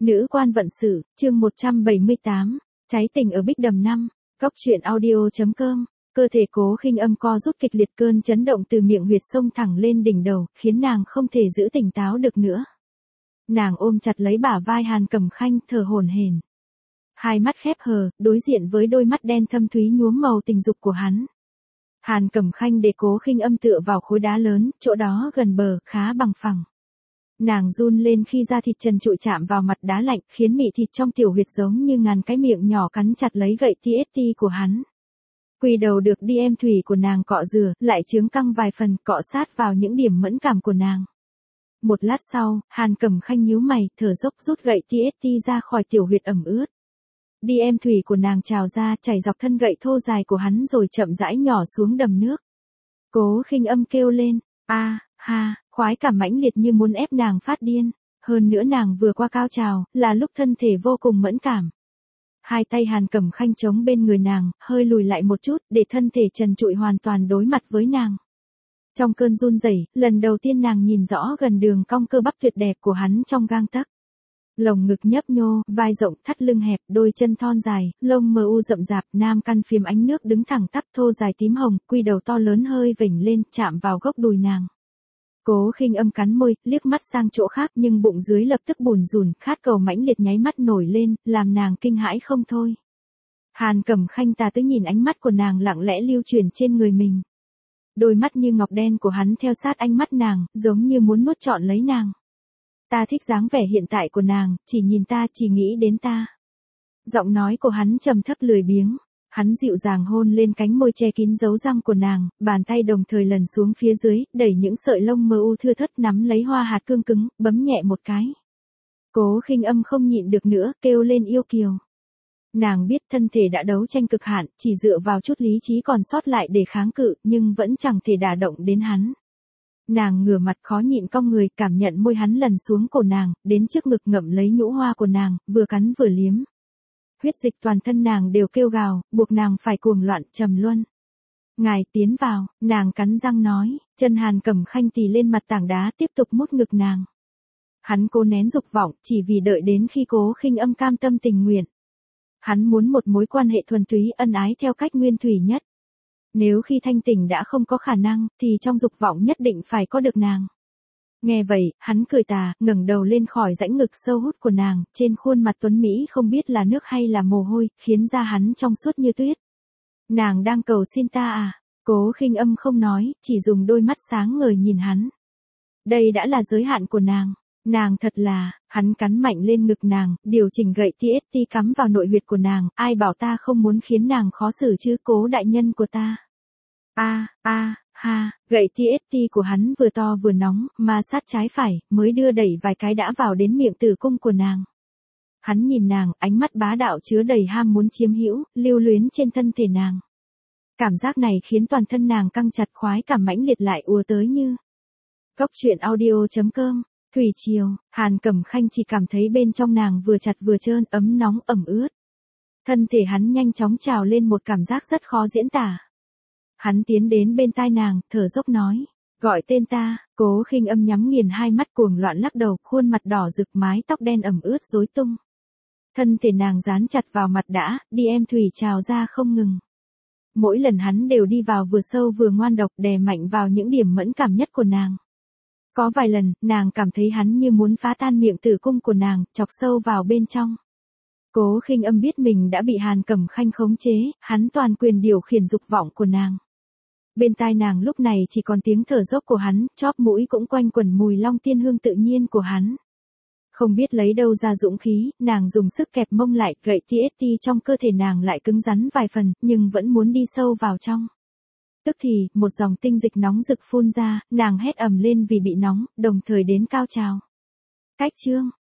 Nữ quan vận sự, chương 178, cháy tình ở Bích Đầm 5, Cóc truyện audio.com. Cơ thể Cố Khinh Âm co rút kịch liệt, cơn chấn động từ miệng huyệt xông thẳng lên đỉnh đầu, khiến nàng không thể giữ tỉnh táo được nữa. Nàng ôm chặt lấy bả vai Hàn Cẩm Khanh, thở hổn hển. Hai mắt khép hờ, đối diện với đôi mắt đen thâm thúy nhuốm màu tình dục của hắn. Hàn Cẩm Khanh để Cố Khinh Âm tựa vào khối đá lớn, chỗ đó gần bờ, khá bằng phẳng. Nàng run lên khi da thịt trần trụi chạm vào mặt đá lạnh, khiến mị thịt trong tiểu huyệt giống như ngàn cái miệng nhỏ cắn chặt lấy gậy TST của hắn. Quỳ đầu được đi em thủy của nàng cọ rửa, lại chướng căng vài phần, cọ sát vào những điểm mẫn cảm của nàng. Một lát sau, Hàn Cẩm Khanh nhíu mày, thở dốc rút gậy TST ra khỏi tiểu huyệt ẩm ướt. Đi em thủy của nàng trào ra, chảy dọc thân gậy thô dài của hắn rồi chậm rãi nhỏ xuống đầm nước. Cố Khinh Âm kêu lên, a ha, khoái cảm mãnh liệt như muốn ép nàng phát điên. Hơn nữa nàng vừa qua cao trào, là lúc thân thể vô cùng mẫn cảm. Hai tay Hàn Cẩm Khanh chống bên người nàng, hơi lùi lại một chút, để thân thể trần trụi hoàn toàn đối mặt với nàng. Trong cơn run rẩy, lần đầu tiên nàng nhìn rõ gần đường cong cơ bắp tuyệt đẹp của hắn trong gang tấc. Lồng ngực nhấp nhô, vai rộng, thắt lưng hẹp, đôi chân thon dài, lông mờ u rậm rạp, nam căn phiếm ánh nước đứng thẳng tắp, thô dài tím hồng, quy đầu to lớn hơi vểnh lên, chạm vào gốc đùi nàng. Cố Khinh Âm cắn môi, liếc mắt sang chỗ khác, nhưng bụng dưới lập tức bùn rùn, khát cầu mãnh liệt nháy mắt nổi lên, làm nàng kinh hãi không thôi. Hàn Cẩm Khanh tà tứ nhìn ánh mắt của nàng lặng lẽ lưu chuyển trên người mình. Đôi mắt như ngọc đen của hắn theo sát ánh mắt nàng, giống như muốn nuốt trọn lấy nàng. Ta thích dáng vẻ hiện tại của nàng, chỉ nhìn ta, chỉ nghĩ đến ta. Giọng nói của hắn trầm thấp lười biếng. Hắn dịu dàng hôn lên cánh môi che kín dấu răng của nàng, bàn tay đồng thời lần xuống phía dưới, đẩy những sợi lông mờ u thưa thớt nắm lấy hoa hạt cương cứng, bấm nhẹ một cái. Cố Khinh Âm không nhịn được nữa, kêu lên yêu kiều. Nàng biết thân thể đã đấu tranh cực hạn, chỉ dựa vào chút lý trí còn sót lại để kháng cự, nhưng vẫn chẳng thể đả động đến hắn. Nàng ngửa mặt khó nhịn cong người, cảm nhận môi hắn lần xuống cổ nàng, đến trước ngực ngậm lấy nhũ hoa của nàng, vừa cắn vừa liếm. Huyết dịch toàn thân nàng đều kêu gào, buộc nàng phải cuồng loạn, trầm luân. Ngài tiến vào, nàng cắn răng nói, chân Hàn Cẩm Khanh tì lên mặt tảng đá tiếp tục mút ngực nàng. Hắn cố nén dục vọng, chỉ vì đợi đến khi Cố Khinh Âm cam tâm tình nguyện. Hắn muốn một mối quan hệ thuần túy ân ái theo cách nguyên thủy nhất. Nếu khi thanh tỉnh đã không có khả năng, thì trong dục vọng nhất định phải có được nàng. Nghe vậy, hắn cười tà, ngẩng đầu lên khỏi rãnh ngực sâu hút của nàng, trên khuôn mặt tuấn Mỹ không biết là nước hay là mồ hôi, khiến da hắn trong suốt như tuyết. Nàng đang cầu xin ta à? Cố Khinh Âm không nói, chỉ dùng đôi mắt sáng ngời nhìn hắn. Đây đã là giới hạn của nàng. Nàng thật là, hắn cắn mạnh lên ngực nàng, điều chỉnh gậy TST cắm vào nội huyệt của nàng, ai bảo ta không muốn khiến nàng khó xử chứ, Cố đại nhân của ta. Ha, gậy TST của hắn vừa to vừa nóng, ma sát trái phải, mới đưa đẩy vài cái đã vào đến miệng tử cung của nàng. Hắn nhìn nàng, ánh mắt bá đạo chứa đầy ham muốn chiếm hữu, lưu luyến trên thân thể nàng. Cảm giác này khiến toàn thân nàng căng chặt, khoái cảm mãnh liệt lại ùa tới như. Cóc truyện audio.com. Thủy triều, Hàn Cẩm Khanh chỉ cảm thấy bên trong nàng vừa chặt vừa trơn, ấm nóng ẩm ướt. Thân thể hắn nhanh chóng trào lên một cảm giác rất khó diễn tả. Hắn tiến đến bên tai nàng, thở dốc nói, gọi tên ta. Cố Khinh Âm nhắm nghiền hai mắt cuồng loạn lắc đầu, khuôn mặt đỏ rực, mái tóc đen ẩm ướt rối tung. Thân thể nàng dán chặt vào mặt đã, đi em thủy trào ra không ngừng. Mỗi lần hắn đều đi vào vừa sâu vừa ngoan độc, đè mạnh vào những điểm mẫn cảm nhất của nàng. Có vài lần, nàng cảm thấy hắn như muốn phá tan miệng tử cung của nàng, chọc sâu vào bên trong. Cố Khinh Âm biết mình đã bị Hàn Cẩm Khanh khống chế, hắn toàn quyền điều khiển dục vọng của nàng. Bên tai nàng lúc này chỉ còn tiếng thở dốc của hắn, chóp mũi cũng quanh quẩn mùi long tiên hương tự nhiên của hắn. Không biết lấy đâu ra dũng khí, nàng dùng sức kẹp mông lại, gậy TST trong cơ thể nàng lại cứng rắn vài phần, nhưng vẫn muốn đi sâu vào trong. Tức thì, một dòng tinh dịch nóng rực phun ra, nàng hét ầm lên vì bị nóng, đồng thời đến cao trào. Cách chương,